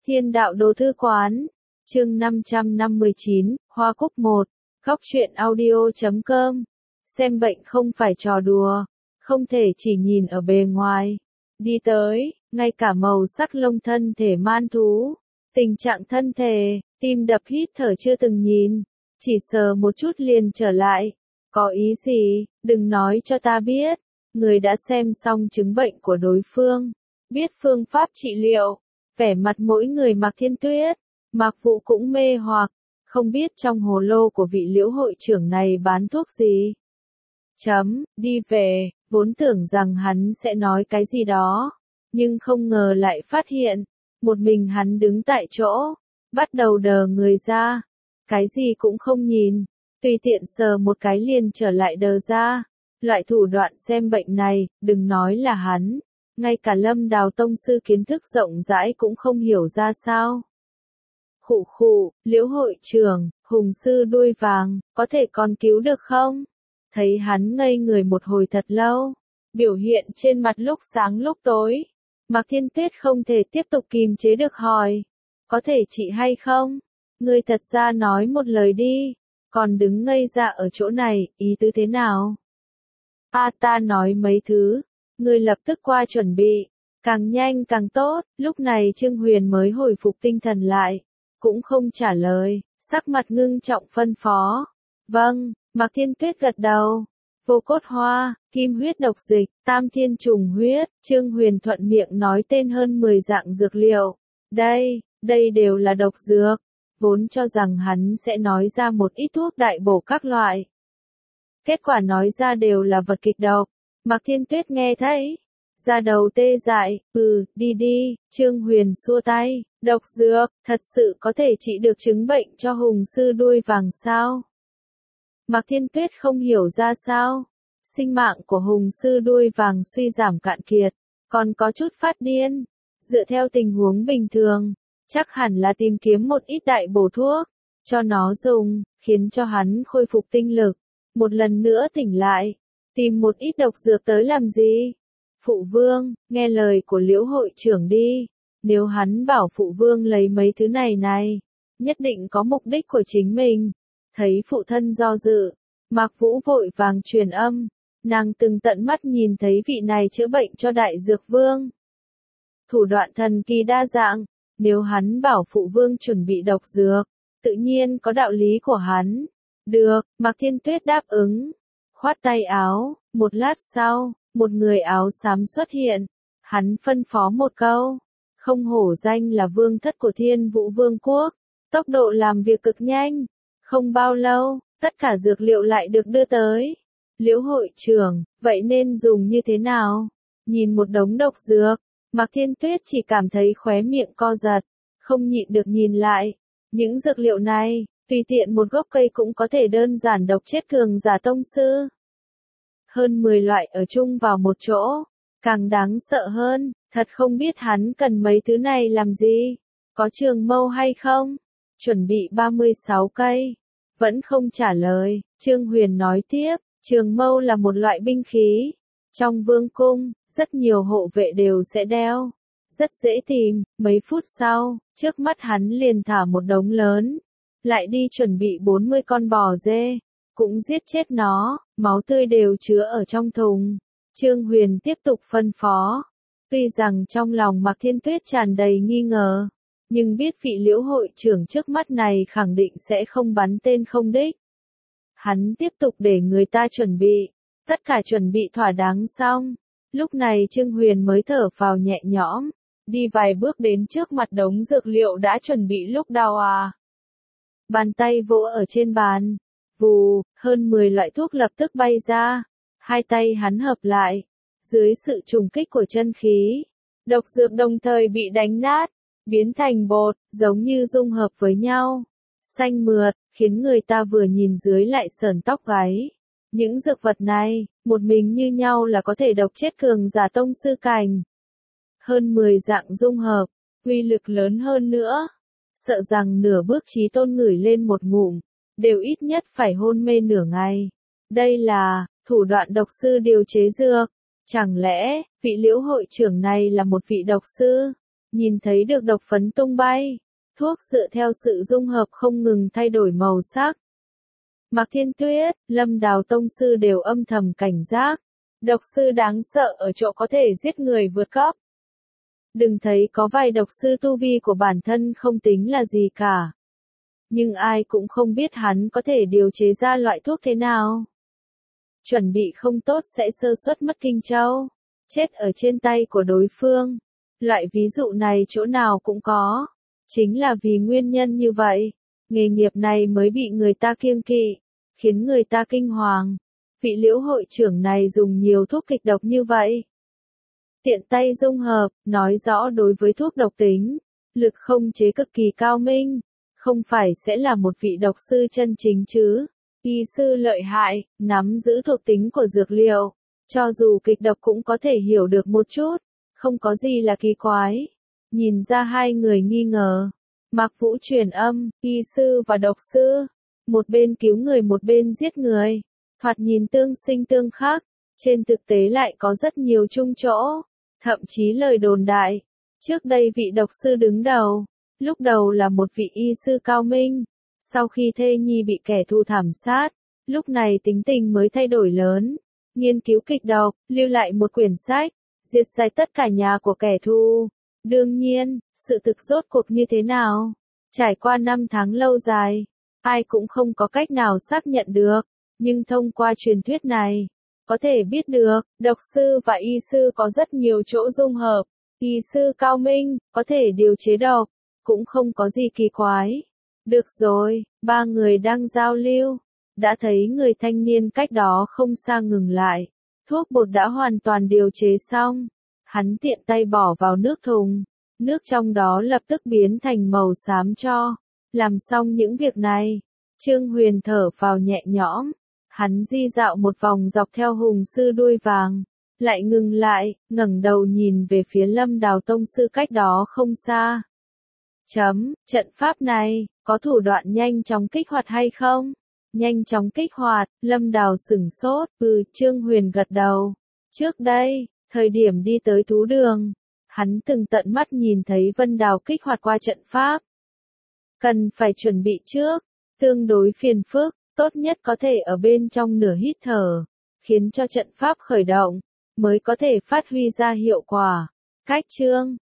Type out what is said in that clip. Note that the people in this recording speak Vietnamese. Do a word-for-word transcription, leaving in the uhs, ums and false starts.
Thiên đạo đồ thư quán, chương năm trăm năm mươi chín, Hoa Cúc một, Góc truyện audio chấm com. Xem bệnh không phải trò đùa, không thể chỉ nhìn ở bề ngoài. Đi tới, ngay cả màu sắc lông thân thể man thú, tình trạng thân thể, tim đập hít thở chưa từng nhìn, chỉ sờ một chút liền trở lại. Có ý gì, đừng nói cho ta biết. Người đã xem xong chứng bệnh của đối phương, biết phương pháp trị liệu. Vẻ mặt mỗi người Mạc Thiên Tuyết, Mạc Vũ cũng mê hoặc, không biết trong hồ lô của vị Liễu hội trưởng này bán thuốc gì. Chấm, đi về, vốn tưởng rằng hắn sẽ nói cái gì đó, nhưng không ngờ lại phát hiện, một mình hắn đứng tại chỗ, bắt đầu đờ người ra, cái gì cũng không nhìn, tùy tiện sờ một cái liền trở lại đờ ra. Loại thủ đoạn xem bệnh này, đừng nói là hắn, ngay cả Lâm Đào tông sư kiến thức rộng rãi cũng không hiểu ra sao. Khụ khụ, Liễu hội trưởng, hùng sư đuôi vàng, có thể còn cứu được không? Thấy hắn ngây người một hồi thật lâu, biểu hiện trên mặt lúc sáng lúc tối. Mạc Thiên Tuyết không thể tiếp tục kìm chế được hỏi, có thể trị hay không? Ngươi thật ra nói một lời đi, còn đứng ngây ra ở chỗ này, ý tứ thế nào? A ta nói mấy thứ, ngươi lập tức qua chuẩn bị, càng nhanh càng tốt. Lúc này Trương Huyền mới hồi phục tinh thần lại, cũng không trả lời, sắc mặt ngưng trọng phân phó. Vâng, Mạc Thiên Tuyết gật đầu. Vô cốt hoa, kim huyết độc dịch, tam thiên trùng huyết, Trương Huyền thuận miệng nói tên hơn mười dạng dược liệu. Đây, đây đều là độc dược, vốn cho rằng hắn sẽ nói ra một ít thuốc đại bổ các loại. Kết quả nói ra đều là vật kịch độc. Mạc Thiên Tuyết nghe thấy, da đầu tê dại, ừ, đi đi, Trương Huyền xua tay, độc dược, thật sự có thể trị được chứng bệnh cho hùng sư đuôi vàng sao? Mạc Thiên Tuyết không hiểu ra sao, sinh mạng của hùng sư đuôi vàng suy giảm cạn kiệt, còn có chút phát điên, dựa theo tình huống bình thường, chắc hẳn là tìm kiếm một ít đại bổ thuốc, cho nó dùng, khiến cho hắn khôi phục tinh lực, một lần nữa tỉnh lại. Tìm một ít độc dược tới làm gì? Phụ vương, nghe lời của Liễu hội trưởng đi. Nếu hắn bảo phụ vương lấy mấy thứ này này, nhất định có mục đích của chính mình. Thấy phụ thân do dự, Mạc Vũ vội vàng truyền âm. Nàng từng tận mắt nhìn thấy vị này chữa bệnh cho đại dược vương. Thủ đoạn thần kỳ đa dạng, nếu hắn bảo phụ vương chuẩn bị độc dược, tự nhiên có đạo lý của hắn. Được, Mạc Thiên Tuyết đáp ứng. Khoát tay áo, một lát sau, một người áo xám xuất hiện. Hắn phân phó một câu, không hổ danh là vương thất của Thiên Vũ Vương quốc, tốc độ làm việc cực nhanh. Không bao lâu, tất cả dược liệu lại được đưa tới. Liễu hội trưởng, vậy nên dùng như thế nào? Nhìn một đống độc dược, Mạc Thiên Tuyết chỉ cảm thấy khóe miệng co giật, không nhịn được nhìn lại. Những dược liệu này, tùy tiện một gốc cây cũng có thể đơn giản độc chết cường giả tông sư. Hơn mười loại ở chung vào một chỗ, càng đáng sợ hơn, thật không biết hắn cần mấy thứ này làm gì, có trường mâu hay không? Chuẩn bị ba mươi sáu cây, vẫn không trả lời, Trương Huyền nói tiếp, trường mâu là một loại binh khí, trong vương cung, rất nhiều hộ vệ đều sẽ đeo, rất dễ tìm. Mấy phút sau, trước mắt hắn liền thả một đống lớn, lại đi chuẩn bị bốn mươi con bò dê, cũng giết chết nó, máu tươi đều chứa ở trong thùng. Trương Huyền tiếp tục phân phó, tuy rằng trong lòng Mạc Thiên Tuyết tràn đầy nghi ngờ, nhưng biết vị Liễu hội trưởng trước mắt này khẳng định sẽ không bắn tên không đích. Hắn tiếp tục để người ta chuẩn bị, tất cả chuẩn bị thỏa đáng xong, lúc này Trương Huyền mới thở phào nhẹ nhõm, đi vài bước đến trước mặt đống dược liệu đã chuẩn bị lúc đào à. Bàn tay vỗ ở trên bàn, vù, hơn mười loại thuốc lập tức bay ra, hai tay hắn hợp lại, dưới sự trùng kích của chân khí, độc dược đồng thời bị đánh nát, biến thành bột, giống như dung hợp với nhau, xanh mượt, khiến người ta vừa nhìn dưới lại sởn tóc gáy. Những dược vật này, một mình như nhau là có thể độc chết cường giả tông sư cảnh. Hơn mười dạng dung hợp, uy lực lớn hơn nữa. Sợ rằng nửa bước chí tôn ngửi lên một ngụm, đều ít nhất phải hôn mê nửa ngày. Đây là thủ đoạn độc sư điều chế dược. Chẳng lẽ, vị Liễu hội trưởng này là một vị độc sư? nhìn thấy được độc phấn tung bay. Thuốc dựa theo sự dung hợp không ngừng thay đổi màu sắc. Mạc Thiên Tuyết, Lâm Đào tông sư đều âm thầm cảnh giác. Độc sư đáng sợ ở chỗ có thể giết người vượt cấp. Đừng thấy có vài độc sư tu vi của bản thân không tính là gì cả. Nhưng ai cũng không biết hắn có thể điều chế ra loại thuốc thế nào. Chuẩn bị không tốt sẽ sơ suất mất Kinh Châu, chết ở trên tay của đối phương. Loại ví dụ này chỗ nào cũng có. Chính là vì nguyên nhân như vậy, nghề nghiệp này mới bị người ta kiêng kỵ, khiến người ta kinh hoàng. Vị Liễu hội trưởng này dùng nhiều thuốc kịch độc như vậy. Tiện tay dung hợp, nói rõ đối với thuốc độc tính, lực không chế cực kỳ cao minh, không phải sẽ là một vị độc sư chân chính chứ. Y sư lợi hại, nắm giữ thuộc tính của dược liệu, cho dù kịch độc cũng có thể hiểu được một chút, không có gì là kỳ quái. Nhìn ra hai người nghi ngờ, Mạc Vũ truyền âm, y sư và độc sư, một bên cứu người một bên giết người, thoạt nhìn tương sinh tương khắc, trên thực tế lại có rất nhiều chung chỗ, thậm chí lời đồn đại. Trước đây vị độc sư đứng đầu, lúc đầu là một vị y sư cao minh, sau khi thê nhi bị kẻ thù thảm sát, lúc này tính tình mới thay đổi lớn, nghiên cứu kịch độc, lưu lại một quyển sách, diệt sạch tất cả nhà của kẻ thù. Đương nhiên, sự thực rốt cuộc như thế nào? Trải qua năm tháng lâu dài, ai cũng không có cách nào xác nhận được, nhưng thông qua truyền thuyết này, có thể biết được, độc sư và y sư có rất nhiều chỗ dung hợp. Y sư cao minh, có thể điều chế độc, cũng không có gì kỳ quái. Được rồi, ba người đang giao lưu, đã thấy người thanh niên cách đó không xa ngừng lại. Thuốc bột đã hoàn toàn điều chế xong. Hắn tiện tay bỏ vào nước thùng, nước trong đó lập tức biến thành màu xám cho. Làm xong những việc này, Trương Huyền thở phào nhẹ nhõm, hắn di dạo một vòng dọc theo hùng sư đuôi vàng, lại ngừng lại, ngẩng đầu nhìn về phía Lâm Đào tông sư cách đó không xa. Chấm, trận pháp này, có thủ đoạn nhanh chóng kích hoạt hay không? Nhanh chóng kích hoạt, Lâm Đào sửng sốt, ừ, Trương Huyền gật đầu. Trước đây, thời điểm đi tới thú đường, hắn từng tận mắt nhìn thấy Vân Đào kích hoạt qua trận pháp. Cần phải chuẩn bị trước, tương đối phiền phức, tốt nhất có thể ở bên trong nửa hít thở, khiến cho trận pháp khởi động, mới có thể phát huy ra hiệu quả. Cách chương